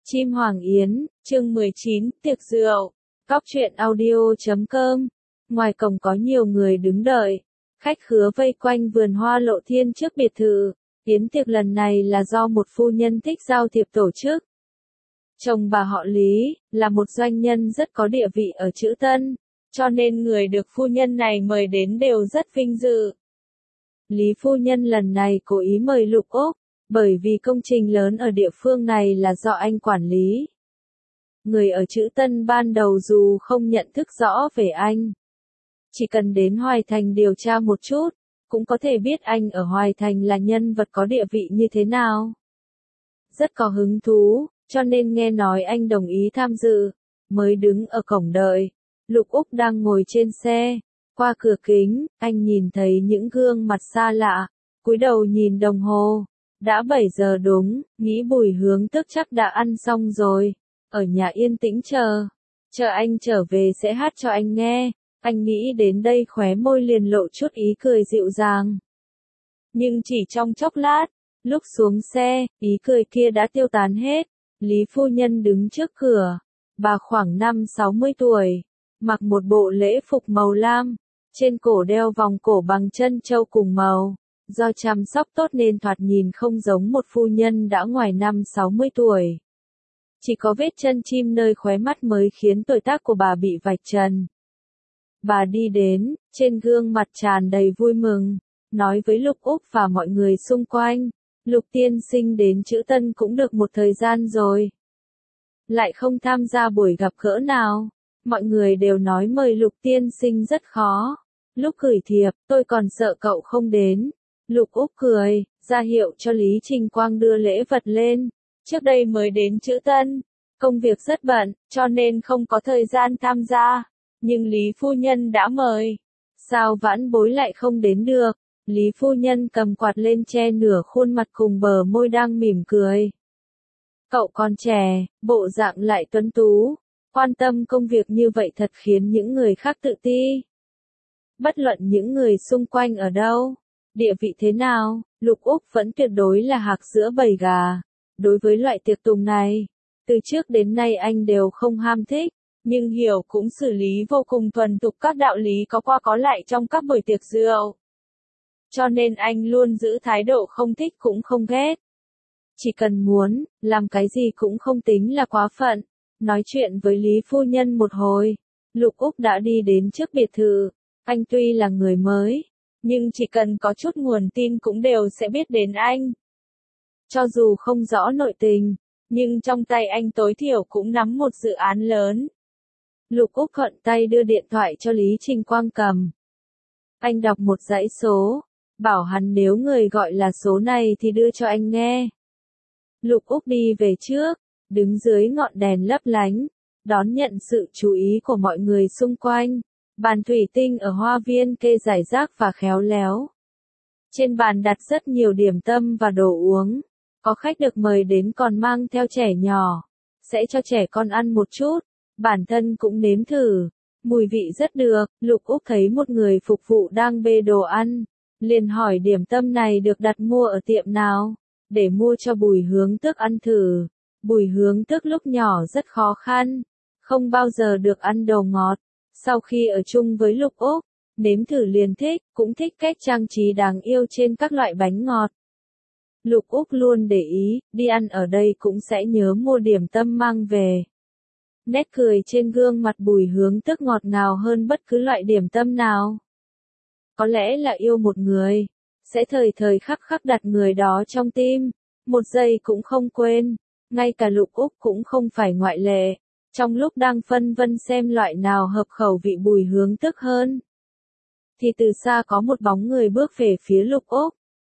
Chim Hoàng Yến, chương 19, tiệc rượu. Cóc truyện audio.com. Ngoài cổng có nhiều người đứng đợi. Khách khứa vây quanh vườn hoa lộ thiên trước biệt thự. Yến tiệc lần này là do một phu nhân thích giao thiệp tổ chức. Chồng bà họ Lý, là một doanh nhân rất có địa vị ở Trữ Tân, cho nên người được phu nhân này mời đến đều rất vinh dự. Lý phu nhân lần này cố ý mời Lục Úc, bởi vì công trình lớn ở địa phương này là do anh quản lý. Người ở Trữ Tân ban đầu dù không nhận thức rõ về anh, chỉ cần đến Hoài Thành điều tra một chút, cũng có thể biết anh ở Hoài Thành là nhân vật có địa vị như thế nào. Rất có hứng thú, cho nên nghe nói anh đồng ý tham dự, mới đứng ở cổng đợi. Lục Úc đang ngồi trên xe, qua cửa kính, anh nhìn thấy những gương mặt xa lạ, cúi đầu nhìn đồng hồ. Đã 7 giờ đúng, nghĩ Bùi Hướng Tức chắc đã ăn xong rồi, ở nhà yên tĩnh chờ anh trở về sẽ hát cho anh nghe. Anh nghĩ đến đây khóe môi liền lộ chút ý cười dịu dàng. Nhưng chỉ trong chốc lát, lúc xuống xe, ý cười kia đã tiêu tán hết. Lý phu nhân đứng trước cửa, bà khoảng 50-60 tuổi, mặc một bộ lễ phục màu lam, trên cổ đeo vòng cổ bằng trân châu cùng màu. Do chăm sóc tốt nên thoạt nhìn không giống một phu nhân đã ngoài 50-60 tuổi. Chỉ có vết chân chim nơi khóe mắt mới khiến tuổi tác của bà bị vạch trần. Bà đi đến, trên gương mặt tràn đầy vui mừng, nói với Lục Úc và mọi người xung quanh, Lục tiên sinh đến Trữ Tân cũng được một thời gian rồi. Lại không tham gia buổi gặp gỡ nào, mọi người đều nói mời Lục tiên sinh rất khó. Lúc gửi thiệp, tôi còn sợ cậu không đến. Lục Úc cười, ra hiệu cho Lý Trình Quang đưa lễ vật lên. Trước đây mới đến Trữ Tân, công việc rất bận, cho nên không có thời gian tham gia. Nhưng Lý phu nhân đã mời, sao vãn bối lại không đến được? Lý phu nhân cầm quạt lên che nửa khuôn mặt cùng bờ môi đang mỉm cười. Cậu còn trẻ, bộ dạng lại tuấn tú, quan tâm công việc như vậy thật khiến những người khác tự ti. Bất luận những người xung quanh ở đâu, địa vị thế nào, Lục Úc vẫn tuyệt đối là hạc giữa bầy gà. Đối với loại tiệc tùng này, từ trước đến nay anh đều không ham thích, nhưng hiểu cũng xử lý vô cùng thuần thục các đạo lý có qua có lại trong các buổi tiệc rượu. Cho nên anh luôn giữ thái độ không thích cũng không ghét. Chỉ cần muốn, làm cái gì cũng không tính là quá phận. Nói chuyện với Lý phu nhân một hồi, Lục Úc đã đi đến trước biệt thự. Anh tuy là người mới, nhưng chỉ cần có chút nguồn tin cũng đều sẽ biết đến anh. Cho dù không rõ nội tình, nhưng trong tay anh tối thiểu cũng nắm một dự án lớn. Lục Úc thuận tay đưa điện thoại cho Lý Trình Quang cầm. Anh đọc một dãy số, bảo hắn nếu người gọi là số này thì đưa cho anh nghe. Lục Úc đi về trước, đứng dưới ngọn đèn lấp lánh, đón nhận sự chú ý của mọi người xung quanh. Bàn thủy tinh ở hoa viên kê rải rác và khéo léo. Trên bàn đặt rất nhiều điểm tâm và đồ uống. Có khách được mời đến còn mang theo trẻ nhỏ. Sẽ cho trẻ con ăn một chút. Bản thân cũng nếm thử. Mùi vị rất được. Lục Úc thấy một người phục vụ đang bê đồ ăn. Liền hỏi điểm tâm này được đặt mua ở tiệm nào. Để mua cho Bùi Hướng Tước ăn thử. Bùi Hướng Tước lúc nhỏ rất khó khăn. Không bao giờ được ăn đồ ngọt. Sau khi ở chung với Lục Úc, nếm thử liền thích, cũng thích cách trang trí đáng yêu trên các loại bánh ngọt. Lục Úc luôn để ý, đi ăn ở đây cũng sẽ nhớ mua điểm tâm mang về. Nét cười trên gương mặt Bùi Hướng Tước ngọt ngào hơn bất cứ loại điểm tâm nào. Có lẽ là yêu một người, sẽ thời thời khắc khắc đặt người đó trong tim, một giây cũng không quên, ngay cả Lục Úc cũng không phải ngoại lệ. Trong lúc đang phân vân xem loại nào hợp khẩu vị Bùi Hướng Tước hơn, thì từ xa có một bóng người bước về phía Lục Úc.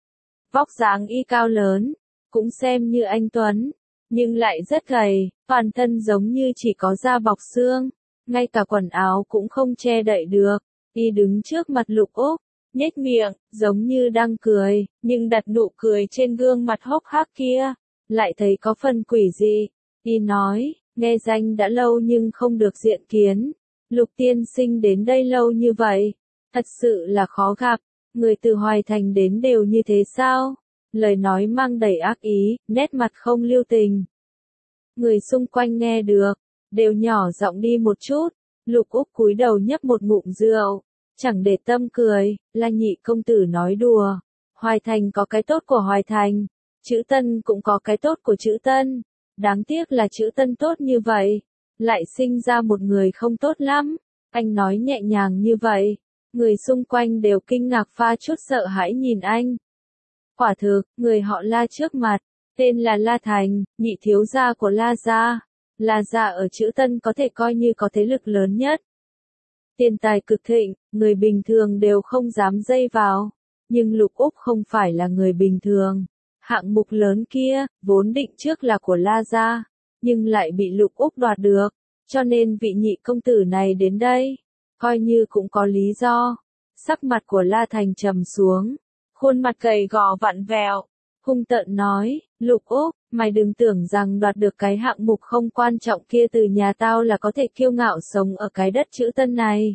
Vóc dáng y cao lớn, cũng xem như anh tuấn, nhưng lại rất gầy, toàn thân giống như chỉ có da bọc xương, ngay cả quần áo cũng không che đậy được. Y đứng trước mặt Lục Úc, nhếch miệng, giống như đang cười, nhưng đặt nụ cười trên gương mặt hốc hác kia, lại thấy có phần quỷ dị. Y nói, nghe danh đã lâu nhưng không được diện kiến. Lục tiên sinh đến đây lâu như vậy, thật sự là khó gặp. Người từ Hoài Thành đến đều như thế sao? Lời nói mang đầy ác ý, nét mặt không lưu tình. Người xung quanh nghe được, đều nhỏ giọng đi một chút. Lục Úc cúi đầu nhấp một ngụm rượu, chẳng để tâm cười, La nhị công tử nói đùa. Hoài Thành có cái tốt của Hoài Thành, Trữ Tân cũng có cái tốt của Trữ Tân. Đáng tiếc là Trữ Tân tốt như vậy, lại sinh ra một người không tốt lắm. Anh nói nhẹ nhàng như vậy, người xung quanh đều kinh ngạc pha chút sợ hãi nhìn anh. Quả thực, người họ La trước mặt, tên là La Thành, nhị thiếu gia của La gia. La gia ở Trữ Tân có thể coi như có thế lực lớn nhất. Tiền tài cực thịnh, người bình thường đều không dám dây vào. Nhưng Lục Úc không phải là người bình thường. Hạng mục lớn kia, vốn định trước là của La gia, nhưng lại bị Lục Úc đoạt được. Cho nên vị nhị công tử này đến đây, coi như cũng có lý do. Sắc mặt của La Thành trầm xuống, khuôn mặt gầy gò vặn vẹo, hung tợn nói, Lục Úc, mày đừng tưởng rằng đoạt được cái hạng mục không quan trọng kia từ nhà tao là có thể kiêu ngạo sống ở cái đất Trữ Tân này.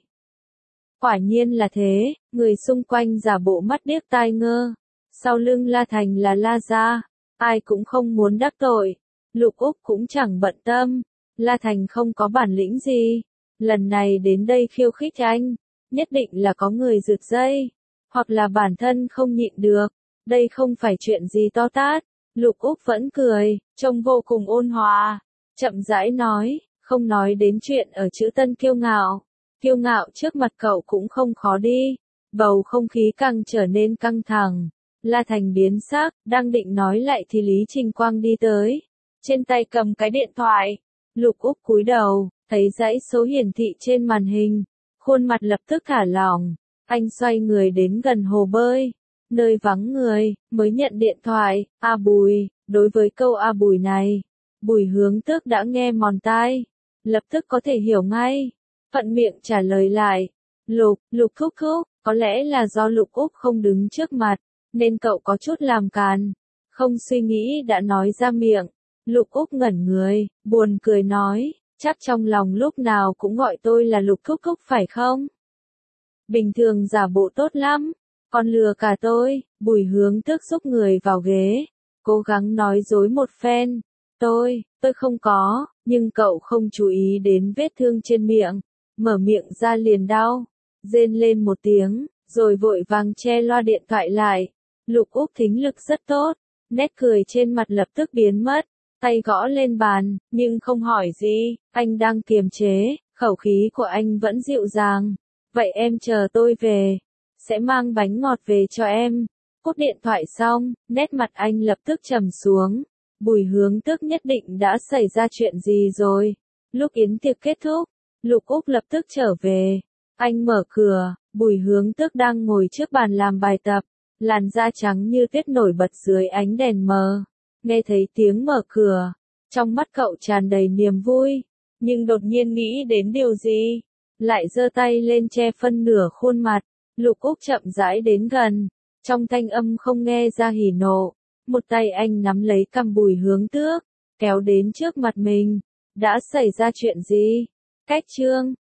Quả nhiên là thế, người xung quanh giả bộ mắt điếc tai ngơ. Sau lưng La Thành là La gia, ai cũng không muốn đắc tội. Lục Úc cũng chẳng bận tâm, La Thành không có bản lĩnh gì. Lần này đến đây khiêu khích anh, nhất định là có người rượt dây, hoặc là bản thân không nhịn được. Đây không phải chuyện gì to tát. Lục Úc vẫn cười, trông vô cùng ôn hòa, chậm rãi nói, không nói đến chuyện ở Trữ Tân kiêu ngạo. Kiêu ngạo trước mặt cậu cũng không khó đi. Bầu không khí càng trở nên căng thẳng. La Thành biến sắc, đang định nói lại thì Lý Trình Quang đi tới. Trên tay cầm cái điện thoại. Lục Úc cúi đầu, thấy dãy số hiển thị trên màn hình. Khuôn mặt lập tức thả lỏng. Anh xoay người đến gần hồ bơi, nơi vắng người, mới nhận điện thoại. A Bùi, đối với câu A Bùi này, Bùi Hướng Tước đã nghe mòn tai. Lập tức có thể hiểu ngay. Thuận miệng trả lời lại. Lục thúc thúc, có lẽ là do Lục Úc không đứng trước mặt, nên cậu có chút làm càn. Không suy nghĩ đã nói ra miệng. Lục Úc ngẩn người, buồn cười nói, chắc trong lòng lúc nào cũng gọi tôi là Lục thúc thúc phải không? Bình thường giả bộ tốt lắm, còn lừa cả tôi. Bùi Hướng Tước xúc người vào ghế, cố gắng nói dối một phen. Tôi không có, nhưng cậu không chú ý đến vết thương trên miệng. Mở miệng ra liền đau, rên lên một tiếng, rồi vội vàng che loa điện thoại lại. Lục Úc thính lực rất tốt, nét cười trên mặt lập tức biến mất, tay gõ lên bàn, nhưng không hỏi gì, anh đang kiềm chế, khẩu khí của anh vẫn dịu dàng. Vậy em chờ tôi về, sẽ mang bánh ngọt về cho em. Cúp điện thoại xong, nét mặt anh lập tức trầm xuống. Bùi Hướng Tước nhất định đã xảy ra chuyện gì rồi. Lúc yến tiệc kết thúc, Lục Úc lập tức trở về. Anh mở cửa, Bùi Hướng Tước đang ngồi trước bàn làm bài tập, làn da trắng như tuyết nổi bật dưới ánh đèn mờ. Nghe thấy tiếng mở cửa, trong mắt cậu tràn đầy niềm vui, nhưng đột nhiên nghĩ đến điều gì, lại giơ tay lên che phân nửa khuôn mặt. Lục Úc chậm rãi đến gần, trong thanh âm không nghe ra hỉ nộ. Một tay anh nắm lấy cằm Bùi Hướng Tước, kéo đến trước mặt mình. Đã xảy ra chuyện gì? Cách chương